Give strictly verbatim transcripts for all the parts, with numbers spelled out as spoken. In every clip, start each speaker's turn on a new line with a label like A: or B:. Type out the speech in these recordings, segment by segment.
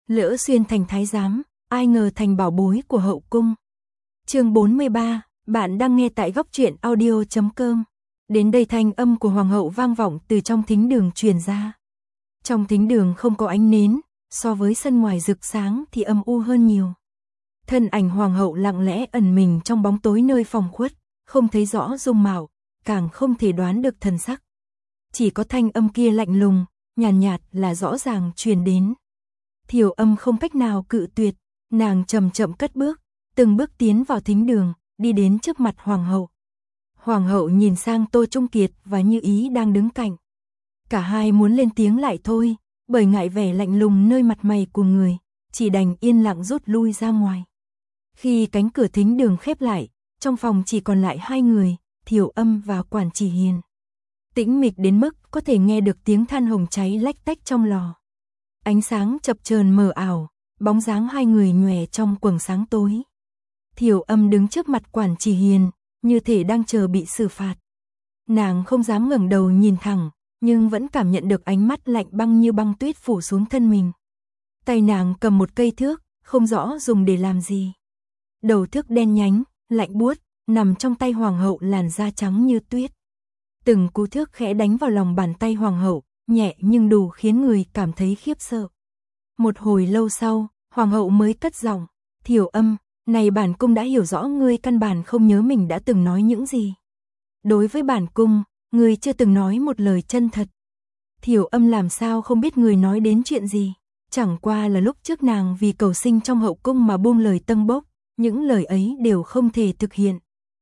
A: Lỡ xuyên thành thái giám, ai ngờ thành bảo bối của hậu cung. Chương bốn mươi ba, bạn đang nghe tại góc truyện audio chấm com. Đến đây thanh âm của hoàng hậu vang vọng từ trong thính đường truyền ra. Trong thính đường không có ánh nến, so với sân ngoài rực sáng thì âm u hơn nhiều. Thân ảnh hoàng hậu lặng lẽ ẩn mình trong bóng tối nơi phòng khuất, không thấy rõ dung mạo, càng không thể đoán được thần sắc. Chỉ có thanh âm kia lạnh lùng, nhàn nhạt, nhạt là rõ ràng truyền đến. Thiều Âm không cách nào cự tuyệt, nàng chậm chậm cất bước, từng bước tiến vào thính đường, đi đến trước mặt hoàng hậu. Hoàng hậu nhìn sang Tô Trung Kiệt và Như Ý đang đứng cạnh. Cả hai muốn lên tiếng lại thôi, bởi ngại vẻ lạnh lùng nơi mặt mày của người, chỉ đành yên lặng rút lui ra ngoài. Khi cánh cửa thính đường khép lại, trong phòng chỉ còn lại hai người, Thiều Âm và Quản Chỉ Hiền. Tĩnh mịch đến mức có thể nghe được tiếng than hồng cháy lách tách trong lò. Ánh sáng chập chờn mờ ảo, bóng dáng hai người nhòe trong quầng sáng tối. Thiều Âm đứng trước mặt Quản Chỉ Hiền, như thể đang chờ bị xử phạt. Nàng không dám ngẩng đầu nhìn thẳng, nhưng vẫn cảm nhận được ánh mắt lạnh băng như băng tuyết phủ xuống thân mình. Tay nàng cầm một cây thước, không rõ dùng để làm gì. Đầu thước đen nhánh, lạnh buốt, nằm trong tay hoàng hậu làn da trắng như tuyết. Từng cú thước khẽ đánh vào lòng bàn tay hoàng hậu, nhẹ nhưng đủ khiến người cảm thấy khiếp sợ. Một hồi lâu sau, hoàng hậu mới cất giọng, Thiều Âm, này bản cung đã hiểu rõ ngươi căn bản không nhớ mình đã từng nói những gì. Đối với bản cung, ngươi chưa từng nói một lời chân thật. Thiều Âm làm sao không biết người nói đến chuyện gì, chẳng qua là lúc trước nàng vì cầu sinh trong hậu cung mà buông lời tâng bốc, những lời ấy đều không thể thực hiện.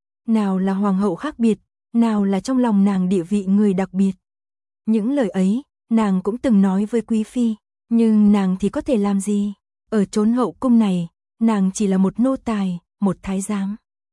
A: Nào là hoàng hậu khác biệt, nào là trong lòng nàng địa vị người đặc biệt. Những lời ấy, nàng cũng từng nói với quý phi, nhưng nàng thì có thể làm gì? Ở chốn hậu cung này, nàng chỉ là một nô tài, một thái giám.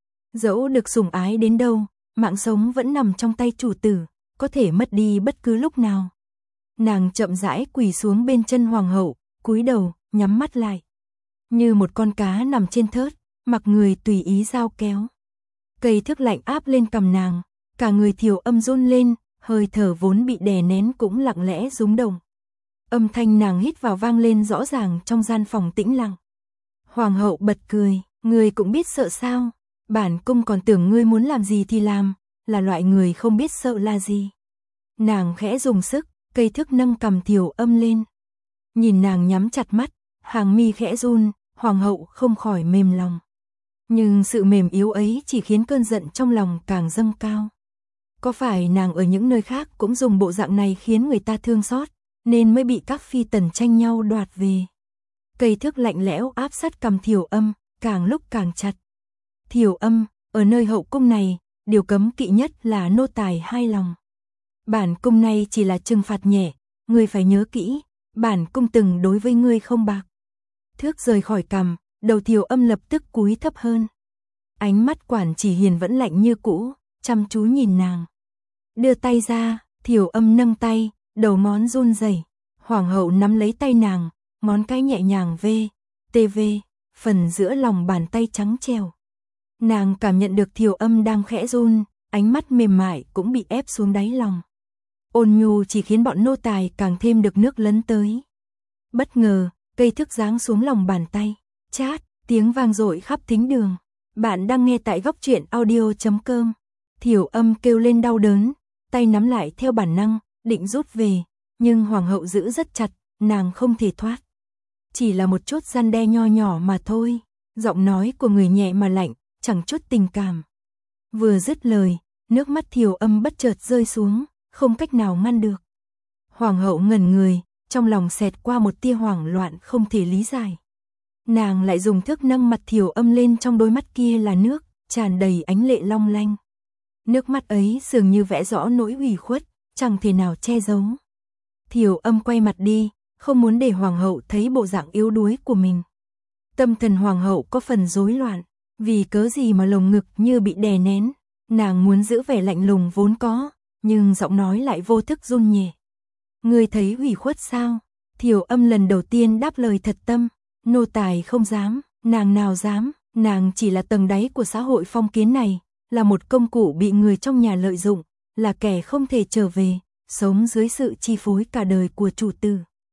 A: Dẫu được sủng ái đến đâu, mạng sống vẫn nằm trong tay chủ tử, có thể mất đi bất cứ lúc nào. Nàng chậm rãi quỳ xuống bên chân hoàng hậu, cúi đầu, nhắm mắt lại. Như một con cá nằm trên thớt, mặc người tùy ý dao kéo. Cây thước lạnh áp lên cằm nàng, cả người Thiều Âm run lên, hơi thở vốn bị đè nén cũng lặng lẽ rung động. Âm thanh nàng hít vào vang lên rõ ràng trong gian phòng tĩnh lặng. Hoàng hậu bật cười, ngươi cũng biết sợ sao? Bản cung còn tưởng ngươi muốn làm gì thì làm, là loại người không biết sợ là gì. Nàng khẽ dùng sức, cây thước nâng cằm Thiều Âm lên. Nhìn nàng nhắm chặt mắt, hàng mi khẽ run, hoàng hậu không khỏi mềm lòng. Nhưng sự mềm yếu ấy chỉ khiến cơn giận trong lòng càng dâng cao. Có phải nàng ở những nơi khác cũng dùng bộ dạng này khiến người ta thương xót, nên mới bị các phi tần tranh nhau đoạt về. Cây thước lạnh lẽo áp sát cằm Thiều Âm, càng lúc càng chặt. Thiều Âm, ở nơi hậu cung này, điều cấm kỵ nhất là nô tài hai lòng. Bản cung này chỉ là trừng phạt nhẹ, ngươi phải nhớ kỹ, bản cung từng đối với ngươi không bạc. Thước rời khỏi cằm, đầu Thiều Âm lập tức cúi thấp hơn. Ánh mắt Quản Chỉ Hiền vẫn lạnh như cũ, chăm chú nhìn nàng. Đưa tay ra, Thiều Âm nâng tay, đầu ngón run rẩy. Hoàng hậu nắm lấy tay nàng, ngón cái nhẹ nhàng vê, tê vê, phần giữa lòng bàn tay trắng trẻo. Nàng cảm nhận được Thiều Âm đang khẽ run, ánh mắt mềm mại cũng bị ép xuống đáy lòng. Ôn nhu chỉ khiến bọn nô tài càng thêm được nước lấn tới. Bất ngờ, cây thước giáng xuống lòng bàn tay, chát, tiếng vang dội khắp thính đường. Bạn đang nghe tại góc truyện audio chấm com. Thiều Âm kêu lên đau đớn, tay nắm lại theo bản năng, định rút về, nhưng hoàng hậu giữ rất chặt, nàng không thể thoát. Chỉ là một chút răn đe nho nhỏ mà thôi. Giọng nói của người nhẹ mà lạnh, chẳng chút tình cảm. Vừa dứt lời, nước mắt Thiều Âm bất chợt rơi xuống, không cách nào ngăn được. Hoàng hậu ngẩn người, trong lòng xẹt qua một tia hoảng loạn không thể lý giải. Nàng lại dùng thước nâng mặt Thiều Âm lên, trong đôi mắt kia là nước, tràn đầy ánh lệ long lanh. Nước mắt ấy dường như vẽ rõ nỗi ủy khuất, chẳng thể nào che giấu. Thiều Âm quay mặt đi, không muốn để hoàng hậu thấy bộ dạng yếu đuối của mình. Tâm thần hoàng hậu có phần rối loạn, vì cớ gì mà lồng ngực như bị đè nén. Nàng muốn giữ vẻ lạnh lùng vốn có, nhưng giọng nói lại vô thức run nhẹ. Ngươi thấy ủy khuất sao? Thiều Âm lần đầu tiên đáp lời thật tâm. Nô tài không dám, nàng nào dám, nàng chỉ là tầng đáy của xã hội phong kiến này, là một công cụ bị người trong nhà lợi dụng, là kẻ không thể trở về, sống dưới sự chi phối cả đời của chủ tử.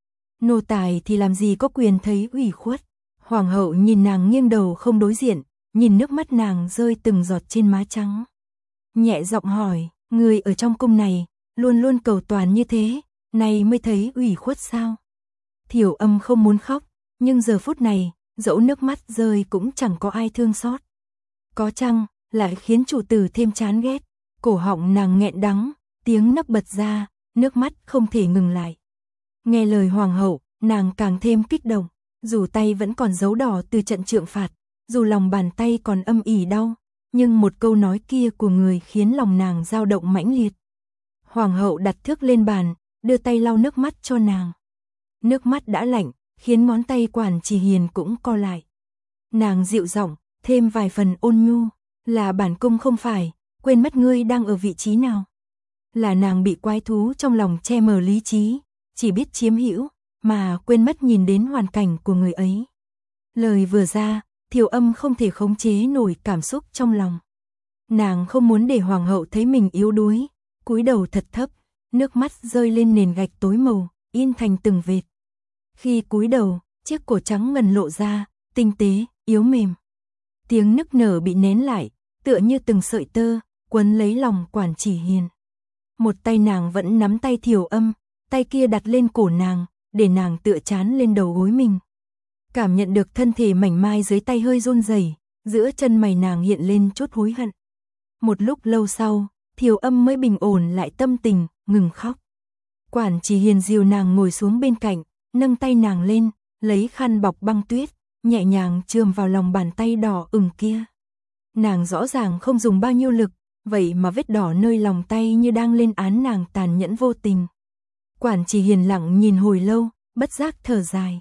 A: Nô tài thì làm gì có quyền thấy ủy khuất. Hoàng hậu nhìn nàng nghiêng đầu không đối diện, nhìn nước mắt nàng rơi từng giọt trên má trắng. Nhẹ giọng hỏi, người ở trong cung này, luôn luôn cầu toàn như thế, nay mới thấy ủy khuất sao? Thiểu Âm không muốn khóc, nhưng giờ phút này, dẫu nước mắt rơi cũng chẳng có ai thương xót. Có chăng, lại khiến chủ tử thêm chán ghét, cổ họng nàng nghẹn đắng, tiếng nấc bật ra, nước mắt không thể ngừng lại. Nghe lời hoàng hậu, nàng càng thêm kích động, dù tay vẫn còn dấu đỏ từ trận trượng phạt, dù lòng bàn tay còn âm ỉ đau, nhưng một câu nói kia của người khiến lòng nàng dao động mãnh liệt. Hoàng hậu đặt thước lên bàn, đưa tay lau nước mắt cho nàng. Nước mắt đã lạnh, khiến ngón tay Quản Chỉ Hiền cũng co lại. Nàng dịu giọng, thêm vài phần ôn nhu, là bản cung không phải, quên mất ngươi đang ở vị trí nào. Là nàng bị quái thú trong lòng che mờ lý trí, chỉ biết chiếm hữu, mà quên mất nhìn đến hoàn cảnh của người ấy. Lời vừa ra, Thiểu Âm không thể khống chế nổi cảm xúc trong lòng. Nàng không muốn để hoàng hậu thấy mình yếu đuối, cúi đầu thật thấp, nước mắt rơi lên nền gạch tối màu, in thành từng vệt. Khi cúi đầu, chiếc cổ trắng ngần lộ ra, tinh tế, yếu mềm. Tiếng nức nở bị nén lại, tựa như từng sợi tơ, quấn lấy lòng Quản Chỉ Hiền. Một tay nàng vẫn nắm tay Thiểu Âm, tay kia đặt lên cổ nàng, để nàng tựa chán lên đầu gối mình. Cảm nhận được thân thể mảnh mai dưới tay hơi run rẩy, giữa chân mày nàng hiện lên chút hối hận. Một lúc lâu sau, Thiểu Âm mới bình ổn lại tâm tình, ngừng khóc. Quản Chỉ Hiền dìu nàng ngồi xuống bên cạnh, nâng tay nàng lên, lấy khăn bọc băng tuyết, nhẹ nhàng chườm vào lòng bàn tay đỏ ửng kia. Nàng rõ ràng không dùng bao nhiêu lực, vậy mà vết đỏ nơi lòng tay như đang lên án nàng tàn nhẫn vô tình. Quản Chỉ Hiền lặng nhìn hồi lâu, bất giác thở dài.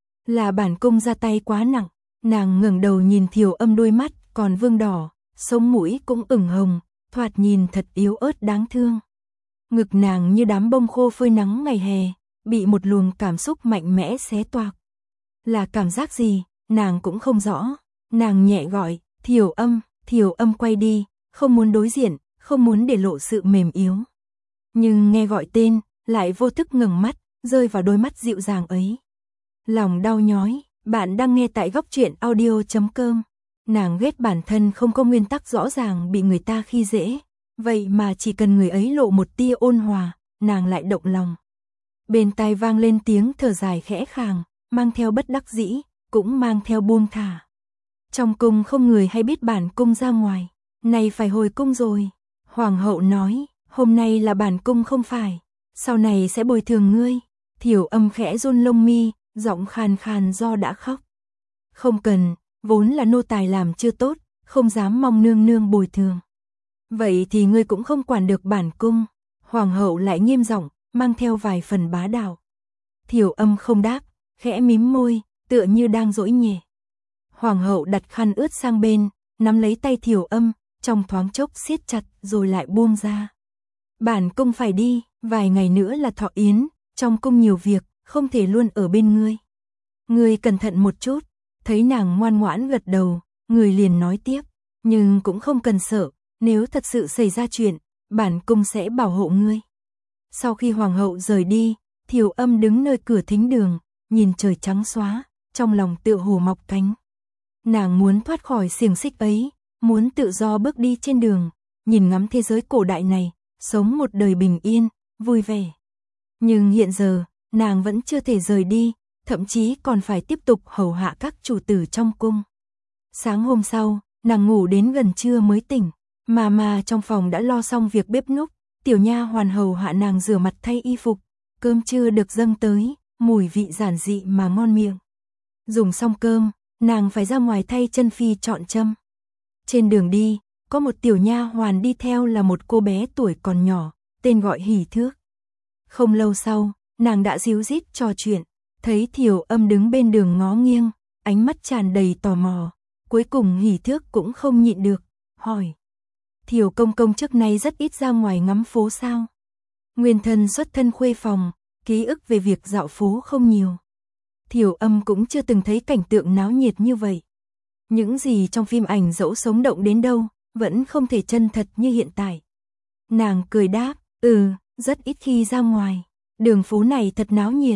A: Là bản cung ra tay quá nặng, nàng ngẩng đầu nhìn Thiểu Âm, đôi mắt còn vương đỏ, sống mũi cũng ửng hồng, thoạt nhìn thật yếu ớt đáng thương. Ngực nàng như đám bông khô phơi nắng ngày hè, bị một luồng cảm xúc mạnh mẽ xé toạc. Là cảm giác gì, nàng cũng không rõ. Nàng nhẹ gọi, Thiểu Âm, Thiểu Âm quay đi, không muốn đối diện, không muốn để lộ sự mềm yếu. Nhưng nghe gọi tên, lại vô thức ngừng mắt, rơi vào đôi mắt dịu dàng ấy. Lòng đau nhói, bạn đang nghe tại góc truyện audio chấm com. Nàng ghét bản thân không có nguyên tắc rõ ràng bị người ta khi dễ, vậy mà chỉ cần người ấy lộ một tia ôn hòa, nàng lại động lòng. Bên tai vang lên tiếng thở dài khẽ khàng, mang theo bất đắc dĩ, cũng mang theo buông thả. Trong cung không người hay biết bản cung ra ngoài, nay phải hồi cung rồi. Hoàng hậu nói, hôm nay là bản cung không phải, sau này sẽ bồi thường ngươi. Thiểu Âm khẽ run lông mi, giọng khàn khàn do đã khóc. Không cần, vốn là nô tài làm chưa tốt, không dám mong nương nương bồi thường. Vậy thì ngươi cũng không quản được bản cung. Hoàng hậu lại nghiêm giọng, mang theo vài phần bá đạo. Thiểu Âm không đáp, khẽ mím môi, tựa như đang dỗi nhẹ. Hoàng hậu đặt khăn ướt sang bên, nắm lấy tay Thiểu Âm, trong thoáng chốc siết chặt rồi lại buông ra. Bản cung phải đi, vài ngày nữa là thọ yến, trong cung nhiều việc, không thể luôn ở bên ngươi. Ngươi cẩn thận một chút. Thấy nàng ngoan ngoãn gật đầu, người liền nói tiếp, nhưng cũng không cần sợ, nếu thật sự xảy ra chuyện, bản cung sẽ bảo hộ ngươi. Sau khi hoàng hậu rời đi, Thiểu Âm đứng nơi cửa thính đường, nhìn trời trắng xóa, trong lòng tựa hồ mọc cánh. Nàng muốn thoát khỏi xiềng xích ấy, muốn tự do bước đi trên đường, nhìn ngắm thế giới cổ đại này, sống một đời bình yên, vui vẻ. Nhưng hiện giờ, nàng vẫn chưa thể rời đi, thậm chí còn phải tiếp tục hầu hạ các chủ tử trong cung. Sáng hôm sau, nàng ngủ đến gần trưa mới tỉnh, mà mà trong phòng đã lo xong việc bếp núc, tiểu nha hoàn hầu hạ nàng rửa mặt thay y phục, cơm trưa được dâng tới, mùi vị giản dị mà ngon miệng. Dùng xong cơm, nàng phải ra ngoài thay chân phi chọn châm. Trên đường đi, có một tiểu nha hoàn đi theo là một cô bé tuổi còn nhỏ, tên gọi Hỉ Thước. Không lâu sau, nàng đã díu dít trò chuyện, thấy Thiểu Âm đứng bên đường ngó nghiêng, ánh mắt tràn đầy tò mò, cuối cùng Hỉ Thước cũng không nhịn được, hỏi. Thiểu công công trước nay rất ít ra ngoài ngắm phố sao? Nguyên thân xuất thân khuê phòng, ký ức về việc dạo phố không nhiều. Thiểu Âm cũng chưa từng thấy cảnh tượng náo nhiệt như vậy. Những gì trong phim ảnh dẫu sống động đến đâu, vẫn không thể chân thật như hiện tại. Nàng cười đáp, ừ, rất ít khi ra ngoài, đường phố này thật náo nhiệt.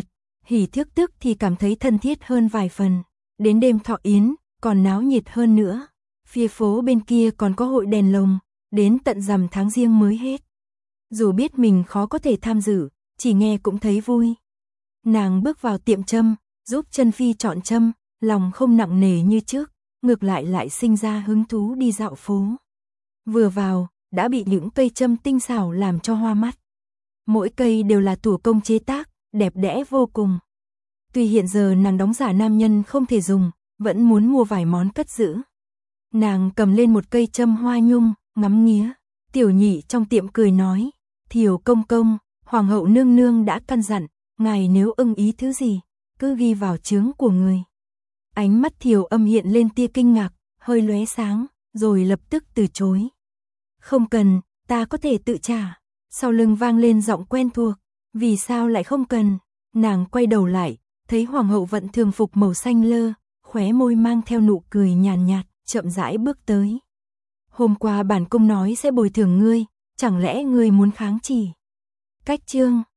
A: Hỉ Thước Tức thì cảm thấy thân thiết hơn vài phần. Đến đêm thọ yến, còn náo nhiệt hơn nữa. Phía phố bên kia còn có hội đèn lồng, đến tận rằm tháng Giêng mới hết. Dù biết mình khó có thể tham dự, chỉ nghe cũng thấy vui. Nàng bước vào tiệm châm, giúp Chân Phi chọn châm, lòng không nặng nề như trước, ngược lại lại sinh ra hứng thú đi dạo phố. Vừa vào, đã bị những cây châm tinh xảo làm cho hoa mắt. Mỗi cây đều là thủ công chế tác, đẹp đẽ vô cùng. Tuy hiện giờ nàng đóng giả nam nhân không thể dùng, vẫn muốn mua vài món cất giữ. Nàng cầm lên một cây châm hoa nhung, ngắm nghía. Tiểu nhị trong tiệm cười nói, Thiều công công, hoàng hậu nương nương đã căn dặn, ngài nếu ưng ý thứ gì, cứ ghi vào chướng của người. Ánh mắt Thiều Âm hiện lên tia kinh ngạc, hơi lóe sáng, rồi lập tức từ chối. Không cần, ta có thể tự trả. Sau lưng vang lên giọng quen thuộc, vì sao lại không cần? Nàng quay đầu lại, thấy hoàng hậu vận thường phục màu xanh lơ, khóe môi mang theo nụ cười nhàn nhạt, chậm rãi bước tới. Hôm qua bản cung nói sẽ bồi thường ngươi, chẳng lẽ ngươi muốn kháng chỉ? Cách chương